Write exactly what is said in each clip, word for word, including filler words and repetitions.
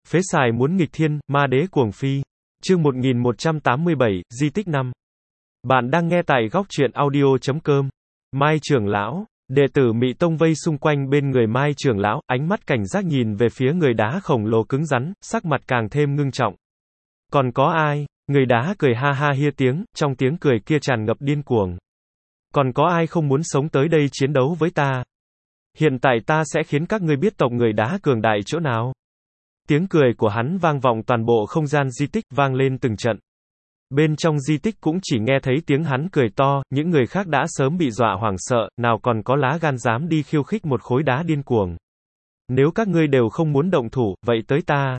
Phế xài muốn nghịch thiên, ma đế cuồng phi. Chương một nghìn một trăm tám mươi bảy, di tích năm. Bạn đang nghe tại góc truyện audio chấm com. Mai trưởng lão, đệ tử Mị Tông vây xung quanh bên người Mai trưởng lão, ánh mắt cảnh giác nhìn về phía người đá khổng lồ cứng rắn, sắc mặt càng thêm ngưng trọng. Còn có ai? Người đá cười ha ha hia tiếng, trong tiếng cười kia tràn ngập điên cuồng. Còn có ai không muốn sống tới đây chiến đấu với ta? Hiện tại ta sẽ khiến các ngươi biết tộc người đá cường đại chỗ nào. Tiếng cười của hắn vang vọng toàn bộ không gian di tích, vang lên từng trận. Bên trong di tích cũng chỉ nghe thấy tiếng hắn cười to, những người khác đã sớm bị dọa hoảng sợ, nào còn có lá gan dám đi khiêu khích một khối đá điên cuồng. Nếu các ngươi đều không muốn động thủ, vậy tới ta.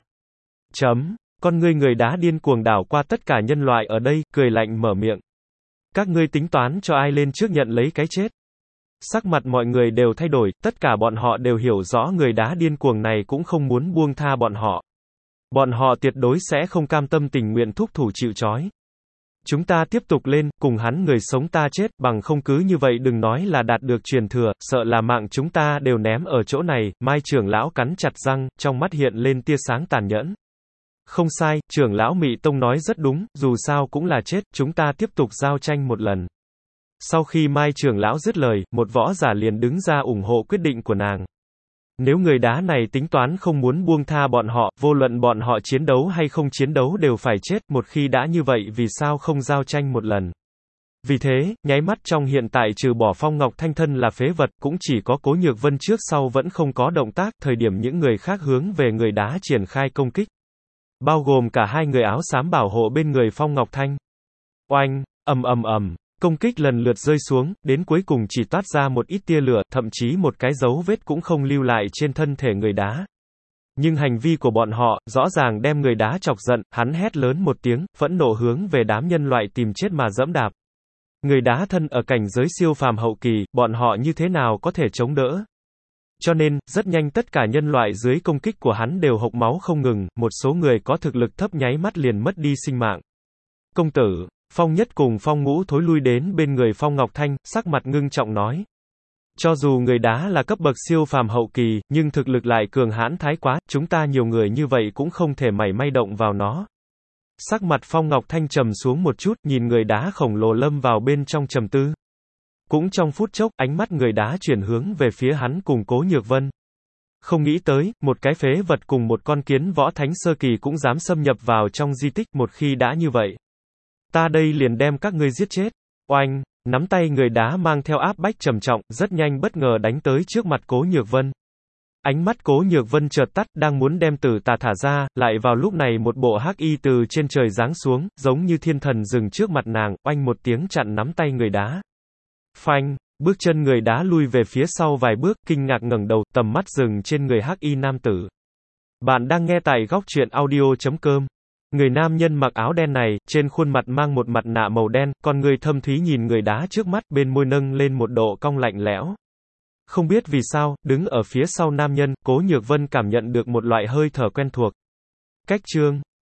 Chấm, con ngươi người đá điên cuồng đảo qua tất cả nhân loại ở đây, cười lạnh mở miệng. Các ngươi tính toán cho ai lên trước nhận lấy cái chết. Sắc mặt mọi người đều thay đổi, tất cả bọn họ đều hiểu rõ người đá điên cuồng này cũng không muốn buông tha bọn họ. Bọn họ tuyệt đối sẽ không cam tâm tình nguyện thúc thủ chịu trói. Chúng ta tiếp tục lên, cùng hắn người sống ta chết, bằng không cứ như vậy đừng nói là đạt được truyền thừa, sợ là mạng chúng ta đều ném ở chỗ này. Mai trưởng lão cắn chặt răng, trong mắt hiện lên tia sáng tàn nhẫn. Không sai, trưởng lão Mị Tông nói rất đúng, dù sao cũng là chết, chúng ta tiếp tục giao tranh một lần. Sau khi Mai trưởng lão dứt lời, một võ giả liền đứng ra ủng hộ quyết định của nàng. Nếu người đá này tính toán không muốn buông tha bọn họ, vô luận bọn họ chiến đấu hay không chiến đấu đều phải chết, một khi đã như vậy vì sao không giao tranh một lần. Vì thế, nháy mắt trong hiện tại trừ bỏ Phong Ngọc Thanh thân là phế vật, cũng chỉ có Cố Nhược Vân trước sau vẫn không có động tác, thời điểm những người khác hướng về người đá triển khai công kích. Bao gồm cả hai người áo xám bảo hộ bên người Phong Ngọc Thanh. Oanh, ầm ầm ầm. Công kích lần lượt rơi xuống, đến cuối cùng chỉ toát ra một ít tia lửa, thậm chí một cái dấu vết cũng không lưu lại trên thân thể người đá. Nhưng hành vi của bọn họ, rõ ràng đem người đá chọc giận, hắn hét lớn một tiếng, phẫn nộ hướng về đám nhân loại tìm chết mà dẫm đạp. Người đá thân ở cảnh giới siêu phàm hậu kỳ, bọn họ như thế nào có thể chống đỡ? Cho nên, rất nhanh tất cả nhân loại dưới công kích của hắn đều hộc máu không ngừng, một số người có thực lực thấp nháy mắt liền mất đi sinh mạng. Công tử, Phong Nhất cùng Phong Ngũ thối lui đến bên người Phong Ngọc Thanh, sắc mặt ngưng trọng nói. Cho dù người đá là cấp bậc siêu phàm hậu kỳ, nhưng thực lực lại cường hãn thái quá, chúng ta nhiều người như vậy cũng không thể mảy may động vào nó. Sắc mặt Phong Ngọc Thanh trầm xuống một chút, nhìn người đá khổng lồ lâm vào bên trong trầm tư. Cũng trong phút chốc, ánh mắt người đá chuyển hướng về phía hắn cùng Cố Nhược Vân. Không nghĩ tới, một cái phế vật cùng một con kiến võ thánh sơ kỳ cũng dám xâm nhập vào trong di tích, một khi đã như vậy. Ta đây liền đem các ngươi giết chết. Oanh, nắm tay người đá mang theo áp bách trầm trọng, rất nhanh bất ngờ đánh tới trước mặt Cố Nhược Vân. Ánh mắt Cố Nhược Vân chợt tắt, đang muốn đem tử tà thả ra, lại vào lúc này một bộ hắc y từ trên trời giáng xuống, giống như thiên thần dừng trước mặt nàng, oanh một tiếng chặn nắm tay người đá. Phanh, bước chân người đá lui về phía sau vài bước, kinh ngạc ngẩng đầu, tầm mắt dừng trên người hắc y nam tử. Bạn đang nghe tại góc truyện audio chấm com. Người nam nhân mặc áo đen này, trên khuôn mặt mang một mặt nạ màu đen, con người thâm thúy nhìn người đá trước mắt, bên môi nâng lên một độ cong lạnh lẽo. Không biết vì sao, đứng ở phía sau nam nhân, Cố Nhược Vân cảm nhận được một loại hơi thở quen thuộc. Cách chương.